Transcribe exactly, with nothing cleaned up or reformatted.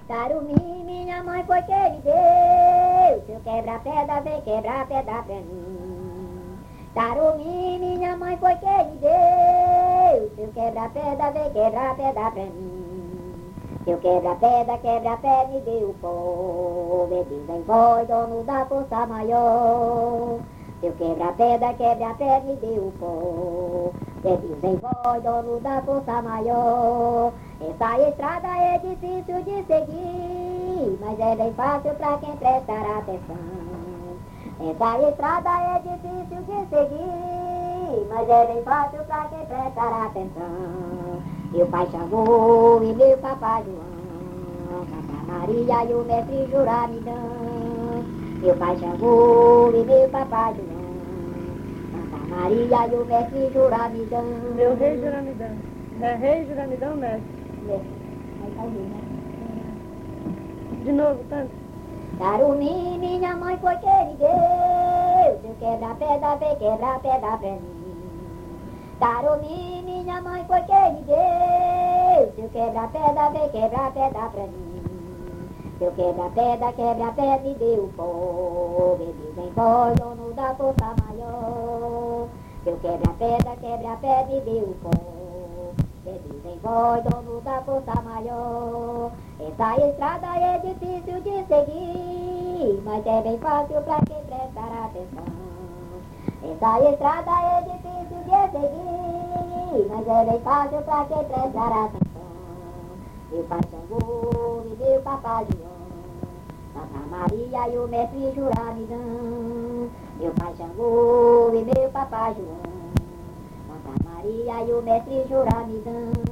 Carumim, minha mãe foi que me deu. Se eu quebrar pedra, vem quebrar pedra pra mim. Carumim, minha mãe foi que me deu. Se eu quebrar pedra, vem quebrar pedra pra mim. Se eu quebrar pedra, quebra pé, me deu o pó. Me dizem voz, dono da força maior. Se eu quebrar pedra, quebra pé, me deu o pó. Me dizem voz, dono da força maior. Essa estrada é difícil de seguir, mas é bem fácil pra quem prestar atenção. Essa estrada é difícil de seguir, mas é bem fácil pra quem prestar atenção. Meu pai Xangô e meu papai João, Santa Maria e o mestre Juramidão. Meu pai Xangô e meu papai João, Santa Maria e o mestre Juramidão. Meu rei Juramidão. É rei Juramidão, mestre. Aí tá ouvindo, né? De novo, tanto. Carumim, minha mãe foi que me deu. Se eu quebrar pedra, vem quebrar pedra pra mim. Carumim, minha mãe foi que me deu. Se eu quebrar pedra, vem quebrar pedra pra mim. Se eu quebrar pedra, quebra pedra, me deu o pó. Me dizem voz, dono da força maior. Se eu quebrar pedra, quebra pedra, me deu o pó. Me dizem voz, dono da força maior. Essa estrada é difícil de seguir, mas é bem fácil pra quem prestar atenção. Essa estrada é difícil de seguir, mas é bem fácil pra quem prestar atenção. Meu pai Xangô e meu papai João, Santa Maria e o mestre Juramidão. Meu pai Xangô e meu papai João, Santa Maria e o mestre Juramidão.